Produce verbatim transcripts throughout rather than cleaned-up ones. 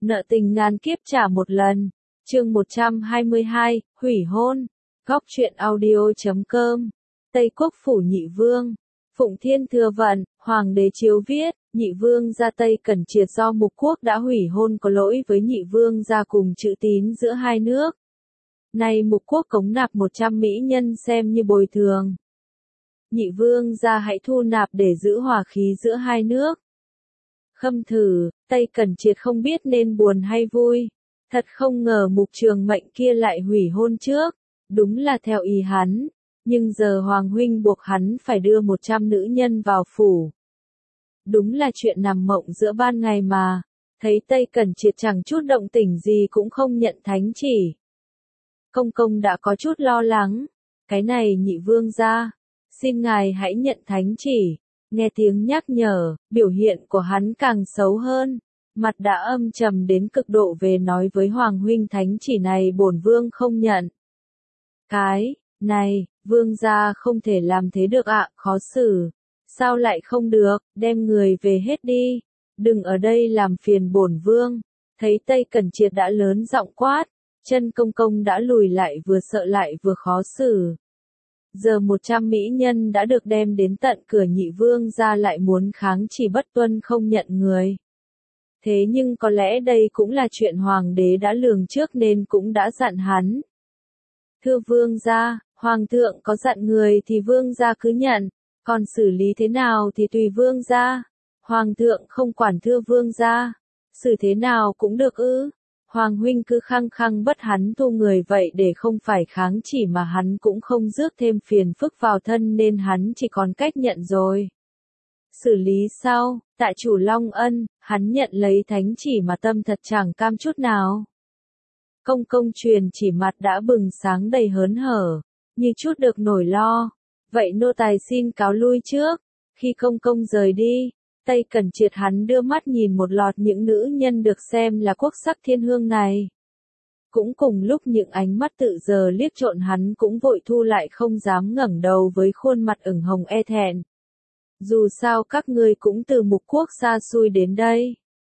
Nợ tình ngàn kiếp trả một lần. Chương một trăm hai mươi hai, hủy hôn. Góc truyện audio chấm com. Tây Quốc phủ nhị vương. Phụng Thiên Thừa Vận, Hoàng đế chiếu viết, nhị vương gia Tây Cẩn Triệt do Mục Quốc đã hủy hôn có lỗi với nhị vương gia cùng chữ tín giữa hai nước. Nay Mục Quốc cống nạp một trăm mỹ nhân xem như bồi thường. Nhị vương gia hãy thu nạp để giữ hòa khí giữa hai nước. Khâm thử, Tây Cẩn Triệt không biết nên buồn hay vui. Thật không ngờ Mục Trường Mệnh kia lại hủy hôn trước. Đúng là theo ý hắn. Nhưng giờ Hoàng huynh buộc hắn phải đưa một trăm nữ nhân vào phủ. Đúng là chuyện nằm mộng giữa ban ngày mà. Thấy Tây Cẩn Triệt chẳng chút động tĩnh gì cũng không nhận thánh chỉ. Công công đã có chút lo lắng. Cái này nhị vương gia. Xin ngài hãy nhận thánh chỉ. Nghe tiếng nhắc nhở, biểu hiện của hắn càng xấu hơn. Mặt đã âm trầm đến cực độ về nói với Hoàng huynh thánh chỉ này bổn vương không nhận. Cái này, vương gia không thể làm thế được ạ, khó xử. Sao lại không được, đem người về hết đi. Đừng ở đây làm phiền bổn vương. Thấy Tây Cẩn Triệt đã lớn giọng quát. Chân công công đã lùi lại vừa sợ lại vừa khó xử. Giờ một trăm mỹ nhân đã được đem đến tận cửa nhị vương gia lại muốn kháng chỉ bất tuân không nhận người. Thế nhưng có lẽ đây cũng là chuyện hoàng đế đã lường trước nên cũng đã dặn hắn. Thưa vương gia, hoàng thượng có dặn người thì vương gia cứ nhận, còn xử lý thế nào thì tùy vương gia. Hoàng thượng không quản thưa vương gia, xử thế nào cũng được ư. Hoàng huynh cứ khăng khăng bắt hắn thu người vậy để không phải kháng chỉ mà hắn cũng không rước thêm phiền phức vào thân nên hắn chỉ còn cách nhận rồi. Xử lý sau, tại chủ Long Ân, hắn nhận lấy thánh chỉ mà tâm thật chẳng cam chút nào. Công công truyền chỉ mặt đã bừng sáng đầy hớn hở, như chút được nỗi lo. Vậy nô tài xin cáo lui trước. Khi công công rời đi, Tây Cẩn Triệt hắn đưa mắt nhìn một loạt những nữ nhân được xem là quốc sắc thiên hương này. Cũng cùng lúc những ánh mắt tự giờ liếc trộn hắn cũng vội thu lại không dám ngẩng đầu với khuôn mặt ửng hồng e thẹn. Dù sao các ngươi cũng từ Mục Quốc xa xôi đến đây.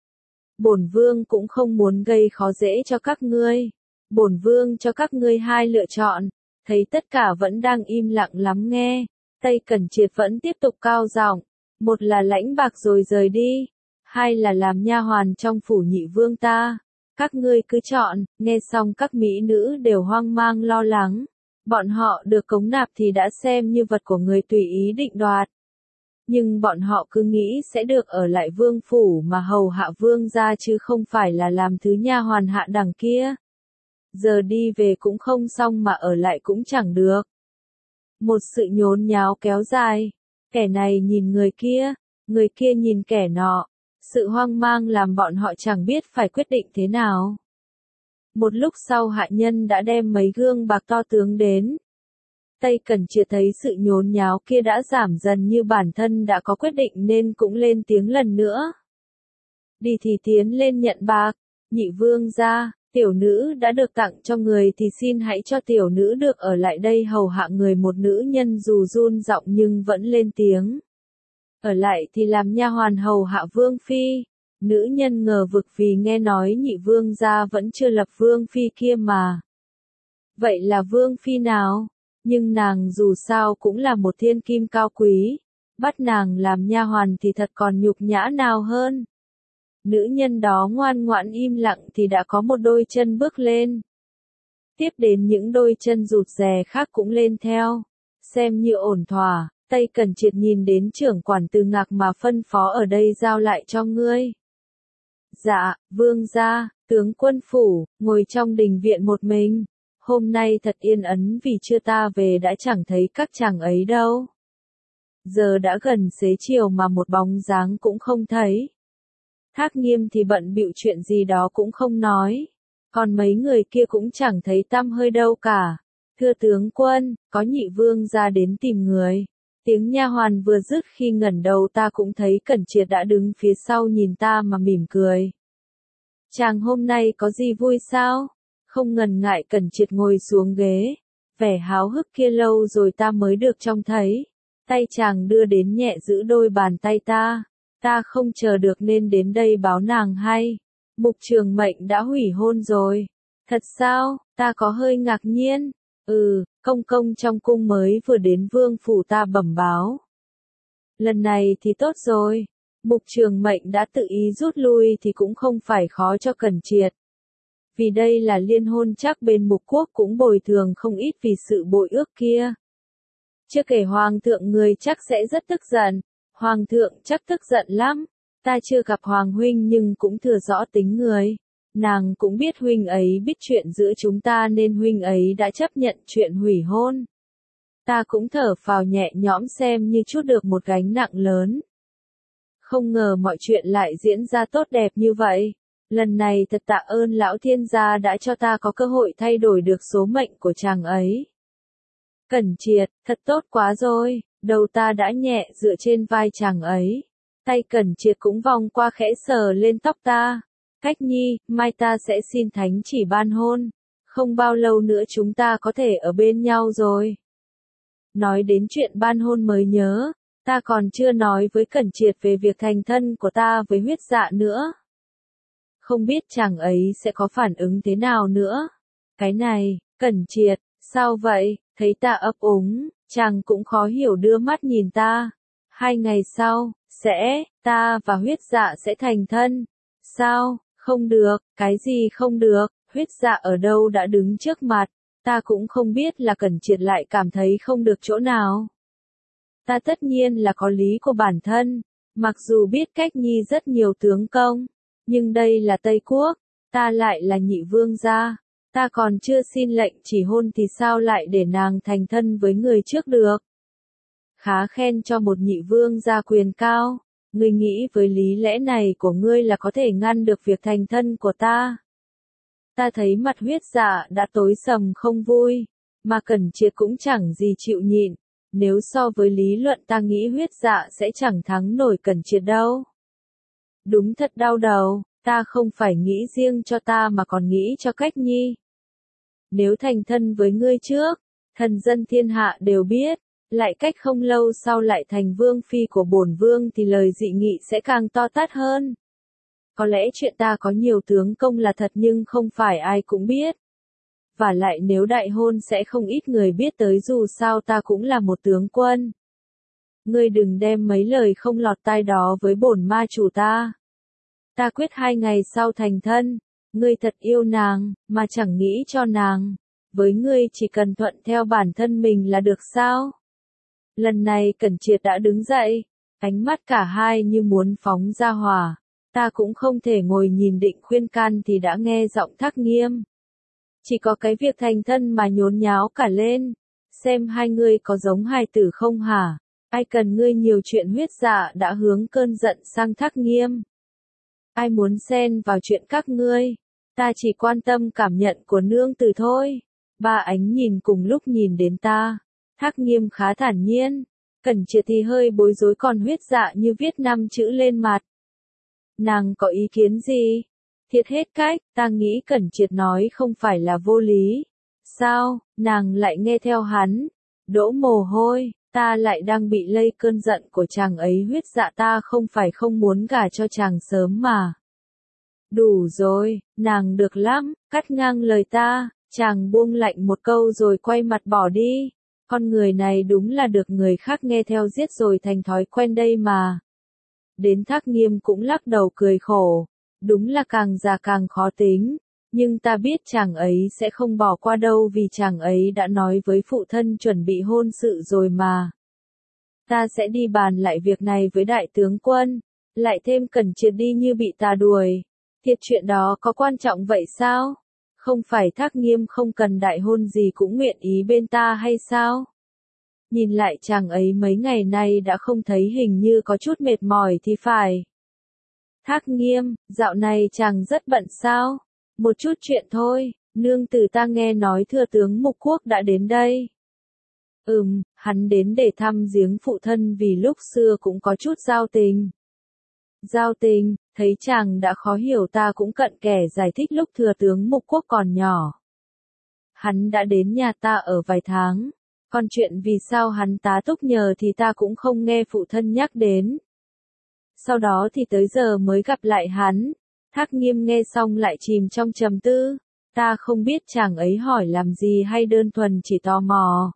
Bổn vương cũng không muốn gây khó dễ cho các ngươi. Bổn vương cho các ngươi hai lựa chọn. Thấy tất cả vẫn đang im lặng lắng nghe. Tây Cẩn Triệt vẫn tiếp tục cao giọng. Một là lãnh bạc rồi rời đi. Hai là làm nha hoàn trong phủ nhị vương ta. Các ngươi cứ chọn. Nghe xong các mỹ nữ đều hoang mang lo lắng. Bọn họ được cống nạp thì đã xem như vật của người tùy ý định đoạt. Nhưng bọn họ cứ nghĩ sẽ được ở lại vương phủ mà hầu hạ vương gia chứ không phải là làm thứ nha hoàn hạ đẳng kia. Giờ đi về cũng không xong mà ở lại cũng chẳng được. Một sự nhốn nháo kéo dài. Kẻ này nhìn người kia, người kia nhìn kẻ nọ. Sự hoang mang làm bọn họ chẳng biết phải quyết định thế nào. Một lúc sau hạ nhân đã đem mấy gương bạc to tướng đến. Tây Cẩn Triệt thấy sự nhốn nháo kia đã giảm dần như bản thân đã có quyết định nên cũng lên tiếng lần nữa. Đi thì tiến lên nhận bạc, nhị vương gia, tiểu nữ đã được tặng cho người thì xin hãy cho tiểu nữ được ở lại đây hầu hạ người. Một nữ nhân dù run giọng nhưng vẫn lên tiếng. Ở lại thì làm nha hoàn hầu hạ vương phi. Nữ nhân ngờ vực vì nghe nói nhị vương gia vẫn chưa lập vương phi kia mà. Vậy là vương phi nào? Nhưng nàng dù sao cũng là một thiên kim cao quý, bắt nàng làm nha hoàn thì thật còn nhục nhã nào hơn. Nữ nhân đó ngoan ngoãn im lặng thì đã có một đôi chân bước lên. Tiếp đến những đôi chân rụt rè khác cũng lên theo. Xem như ổn thỏa, Tây Cẩn Triệt nhìn đến trưởng quản từ Ngạc mà phân phó ở đây giao lại cho ngươi. Dạ, vương gia, tướng quân phủ, ngồi trong đình viện một mình. Hôm nay thật yên ấn vì chưa ta về đã chẳng thấy các chàng ấy đâu. Giờ đã gần xế chiều mà một bóng dáng cũng không thấy. Thác Nghiêm thì bận bịu chuyện gì đó cũng không nói. Còn mấy người kia cũng chẳng thấy tăm hơi đâu cả. Thưa tướng quân, có nhị vương ra đến tìm người. Tiếng nha hoàn vừa dứt khi ngẩng đầu ta cũng thấy Cẩn Triệt đã đứng phía sau nhìn ta mà mỉm cười. Chàng hôm nay có gì vui sao? Không ngần ngại Cẩn Triệt ngồi xuống ghế. Vẻ háo hức kia lâu rồi ta mới được trông thấy. Tay chàng đưa đến nhẹ giữ đôi bàn tay ta. Ta không chờ được nên đến đây báo nàng hay. Mục Trường Mệnh đã hủy hôn rồi. Thật sao? Ta có hơi ngạc nhiên. Ừ, công công trong cung mới vừa đến vương phủ ta bẩm báo. Lần này thì tốt rồi. Mục Trường Mệnh đã tự ý rút lui thì cũng không phải khó cho Cẩn Triệt. Vì đây là liên hôn chắc bên Mục Quốc cũng bồi thường không ít vì sự bội ước kia. Chưa kể Hoàng thượng người chắc sẽ rất tức giận. Hoàng thượng chắc tức giận lắm. Ta chưa gặp Hoàng huynh nhưng cũng thừa rõ tính người. Nàng cũng biết huynh ấy biết chuyện giữa chúng ta nên huynh ấy đã chấp nhận chuyện hủy hôn. Ta cũng thở phào nhẹ nhõm xem như trút được một gánh nặng lớn. Không ngờ mọi chuyện lại diễn ra tốt đẹp như vậy. Lần này thật tạ ơn lão thiên gia đã cho ta có cơ hội thay đổi được số mệnh của chàng ấy. Cẩn Triệt, thật tốt quá rồi, đầu ta đã nhẹ dựa trên vai chàng ấy. Tay Cẩn Triệt cũng vòng qua khẽ sờ lên tóc ta. Cách Nhi, mai ta sẽ xin thánh chỉ ban hôn. Không bao lâu nữa chúng ta có thể ở bên nhau rồi. Nói đến chuyện ban hôn mới nhớ, ta còn chưa nói với Cẩn Triệt về việc thành thân của ta với Huyết Dạ nữa. Không biết chàng ấy sẽ có phản ứng thế nào nữa. Cái này, Cẩn Triệt, sao vậy? Thấy ta ấp úng, chàng cũng khó hiểu đưa mắt nhìn ta. Hai ngày sau, sẽ, ta và Huyết Dạ sẽ thành thân. Sao? Không được, cái gì không được, Huyết Dạ ở đâu đã đứng trước mặt. Ta cũng không biết là Cẩn Triệt lại cảm thấy không được chỗ nào. Ta tất nhiên là có lý của bản thân, mặc dù biết Cách Nhi rất nhiều tướng công, nhưng đây là Tây Quốc, ta lại là nhị vương gia, ta còn chưa xin lệnh chỉ hôn thì sao lại để nàng thành thân với người trước được. Khá khen cho một nhị vương gia quyền cao, ngươi nghĩ với lý lẽ này của ngươi là có thể ngăn được việc thành thân của ta. Ta thấy mặt Huyết Dạ đã tối sầm không vui, mà Cẩn Triệt cũng chẳng gì chịu nhịn. Nếu so với lý luận ta nghĩ Huyết Dạ sẽ chẳng thắng nổi Cẩn Triệt đâu. Đúng thật đau đầu, ta không phải nghĩ riêng cho ta mà còn nghĩ cho Cách Nhi. Nếu thành thân với ngươi trước, thần dân thiên hạ đều biết, lại cách không lâu sau lại thành vương phi của bổn vương thì lời dị nghị sẽ càng to tát hơn. Có lẽ chuyện ta có nhiều tướng công là thật nhưng không phải ai cũng biết. Và lại nếu đại hôn sẽ không ít người biết tới dù sao ta cũng là một tướng quân. Ngươi đừng đem mấy lời không lọt tai đó với bổn ma chủ ta. Ta quyết hai ngày sau thành thân, ngươi thật yêu nàng, mà chẳng nghĩ cho nàng. Với ngươi chỉ cần thuận theo bản thân mình là được sao? Lần này Cẩn Triệt đã đứng dậy, ánh mắt cả hai như muốn phóng ra hỏa. Ta cũng không thể ngồi nhìn định khuyên can thì đã nghe giọng Thác Nghiêm. Chỉ có cái việc thành thân mà nhốn nháo cả lên. Xem hai ngươi có giống hài tử không hả? Ai cần ngươi nhiều chuyện. Huyết Dạ đã hướng cơn giận sang Thác Nghiêm. Ai muốn xen vào chuyện các ngươi? Ta chỉ quan tâm cảm nhận của nương tử thôi. Ba ánh nhìn cùng lúc nhìn đến ta. Thác Nghiêm khá thản nhiên. Cẩn Triệt thì hơi bối rối còn Huyết Dạ như viết năm chữ lên mặt. Nàng có ý kiến gì? Thiệt hết cách, ta nghĩ Cẩn Triệt nói không phải là vô lý. Sao, nàng lại nghe theo hắn? Đỗ mồ hôi, ta lại đang bị lây cơn giận của chàng ấy. Huyết Dạ ta không phải không muốn gả cho chàng sớm mà. Đủ rồi, nàng được lắm, cắt ngang lời ta, chàng buông lạnh một câu rồi quay mặt bỏ đi. Con người này đúng là được người khác nghe theo giết rồi thành thói quen đây mà. Đến Thác Nghiêm cũng lắc đầu cười khổ. Đúng là càng già càng khó tính. Nhưng ta biết chàng ấy sẽ không bỏ qua đâu vì chàng ấy đã nói với phụ thân chuẩn bị hôn sự rồi mà. Ta sẽ đi bàn lại việc này với đại tướng quân. Lại thêm Cẩn Triệt đi như bị ta đuổi. Thiệt chuyện đó có quan trọng vậy sao? Không phải Thác Nghiêm không cần đại hôn gì cũng nguyện ý bên ta hay sao? Nhìn lại chàng ấy mấy ngày nay đã không thấy hình như có chút mệt mỏi thì phải. Thác Nghiêm, dạo này chàng rất bận sao? Một chút chuyện thôi, nương tử ta nghe nói thừa tướng Mục Quốc đã đến đây. Ừm, hắn đến để thăm giếng phụ thân vì lúc xưa cũng có chút giao tình. Giao tình, thấy chàng đã khó hiểu ta cũng cận kẻ giải thích lúc thừa tướng Mục Quốc còn nhỏ. Hắn đã đến nhà ta ở vài tháng. Còn chuyện vì sao hắn tá túc nhờ thì ta cũng không nghe phụ thân nhắc đến. Sau đó thì tới giờ mới gặp lại hắn. Thác Nghiêm nghe xong lại chìm trong trầm tư. Ta không biết chàng ấy hỏi làm gì hay đơn thuần chỉ tò mò.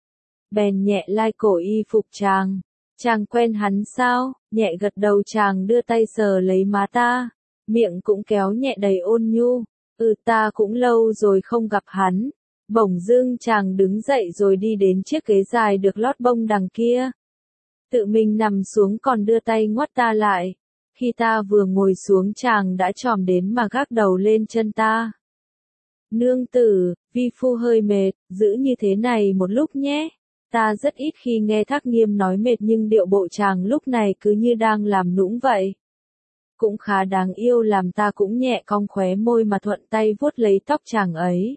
Bèn nhẹ lai cổ y phục chàng. Chàng quen hắn sao? Nhẹ gật đầu, chàng đưa tay sờ lấy má ta. Miệng cũng kéo nhẹ đầy ôn nhu. Ừ, ta cũng lâu rồi không gặp hắn. Bỗng dưng chàng đứng dậy rồi đi đến chiếc ghế dài được lót bông đằng kia. Tự mình nằm xuống còn đưa tay ngoắt ta lại. Khi ta vừa ngồi xuống chàng đã chòm đến mà gác đầu lên chân ta. Nương tử, vi phu hơi mệt, giữ như thế này một lúc nhé. Ta rất ít khi nghe Thác Nghiêm nói mệt nhưng điệu bộ chàng lúc này cứ như đang làm nũng vậy. Cũng khá đáng yêu, làm ta cũng nhẹ cong khóe môi mà thuận tay vuốt lấy tóc chàng ấy.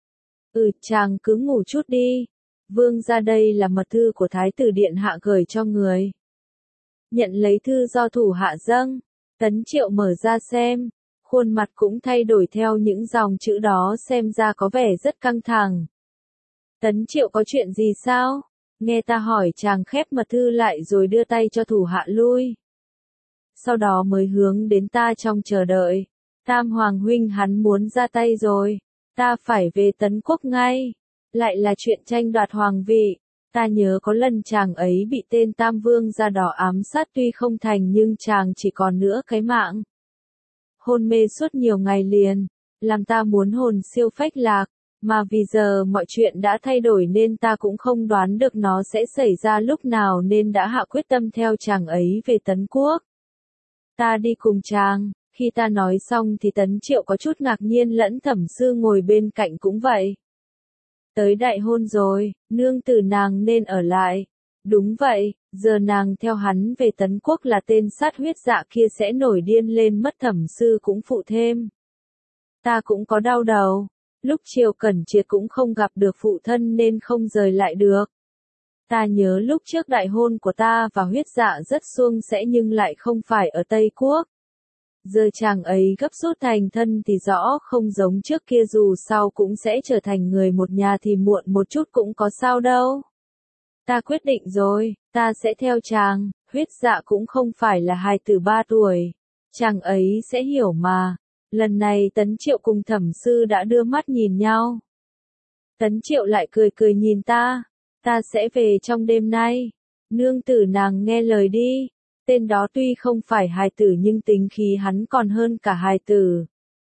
Ừ, chàng cứ ngủ chút đi. Vương ra, đây là mật thư của Thái tử điện hạ gửi cho người. Nhận lấy thư do thủ hạ dâng, Tấn Triệu mở ra xem. Khuôn mặt cũng thay đổi theo những dòng chữ đó, xem ra có vẻ rất căng thẳng. Tấn Triệu có chuyện gì sao? Nghe ta hỏi, chàng khép mật thư lại rồi đưa tay cho thủ hạ lui. Sau đó mới hướng đến ta trong chờ đợi. Tam Hoàng huynh hắn muốn ra tay rồi. Ta phải về Tấn Quốc ngay. Lại là chuyện tranh đoạt hoàng vị. Ta nhớ có lần chàng ấy bị tên Tam Vương da đỏ ám sát, tuy không thành nhưng chàng chỉ còn nữa cái mạng. Hôn mê suốt nhiều ngày liền, làm ta muốn hồn siêu phách lạc, mà vì giờ mọi chuyện đã thay đổi nên ta cũng không đoán được nó sẽ xảy ra lúc nào nên đã hạ quyết tâm theo chàng ấy về Tấn Quốc. Ta đi cùng chàng. Khi ta nói xong thì Tấn Triệu có chút ngạc nhiên, lẫn Thẩm Sư ngồi bên cạnh cũng vậy. Tới đại hôn rồi, nương tử nàng nên ở lại. Đúng vậy, giờ nàng theo hắn về Tấn Quốc là tên sát huyết dạ kia sẽ nổi điên lên mất. Thẩm Sư cũng phụ thêm. Ta cũng có đau đầu. Lúc Triều Cẩn Triệt cũng không gặp được phụ thân nên không rời lại được. Ta nhớ lúc trước đại hôn của ta và huyết dạ rất suôn sẻ nhưng lại không phải ở Tây Quốc. Giờ chàng ấy gấp rút thành thân thì rõ không giống trước kia, dù sau cũng sẽ trở thành người một nhà thì muộn một chút cũng có sao đâu. Ta quyết định rồi, ta sẽ theo chàng. Huyết dạ cũng không phải là hài tử ba tuổi. Chàng ấy sẽ hiểu mà. Lần này Tấn Triệu cùng Thẩm Sư đã đưa mắt nhìn nhau. Tấn Triệu lại cười cười nhìn ta. Ta sẽ về trong đêm nay. Nương tử nàng nghe lời đi. Tên đó tuy không phải hài tử nhưng tính khí hắn còn hơn cả hài tử.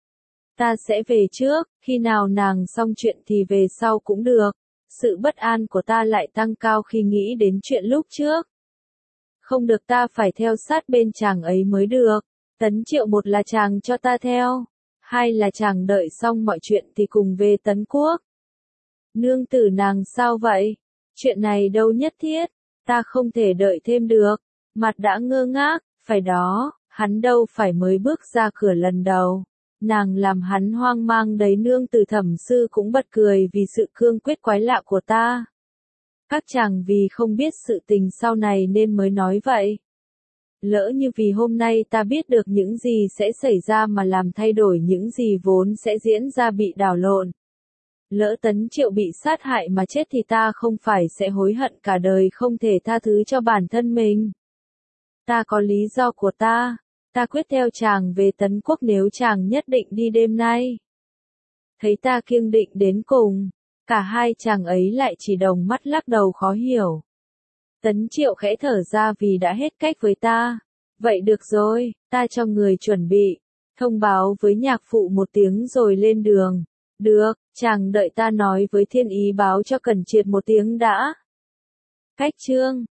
Ta sẽ về trước, khi nào nàng xong chuyện thì về sau cũng được. Sự bất an của ta lại tăng cao khi nghĩ đến chuyện lúc trước. Không được, ta phải theo sát bên chàng ấy mới được. Tấn Triệu, một là chàng cho ta theo, hai là chàng đợi xong mọi chuyện thì cùng về Tấn Quốc. Nương tử nàng sao vậy? Chuyện này đâu nhất thiết, ta không thể đợi thêm được. Mặt đã ngơ ngác, phải đó, hắn đâu phải mới bước ra cửa lần đầu. Nàng làm hắn hoang mang đấy. Nương tử. Thẩm Sư cũng bật cười vì sự cương quyết quái lạ của ta. Các chàng vì không biết sự tình sau này nên mới nói vậy. Lỡ như vì hôm nay ta biết được những gì sẽ xảy ra mà làm thay đổi những gì vốn sẽ diễn ra, bị đảo lộn. Lỡ Tấn Triệu bị sát hại mà chết thì ta không phải sẽ hối hận cả đời, không thể tha thứ cho bản thân mình. Ta có lý do của ta. Ta quyết theo chàng về Tấn Quốc nếu chàng nhất định đi đêm nay. Thấy ta kiêng định đến cùng, cả hai chàng ấy lại chỉ đồng mắt lắc đầu khó hiểu. Tấn Triệu khẽ thở ra vì đã hết cách với ta. Vậy được rồi, ta cho người chuẩn bị, thông báo với nhạc phụ một tiếng rồi lên đường. Được, chàng đợi ta nói với Thiên Ý báo cho Cẩn Triệt một tiếng đã. Cách chương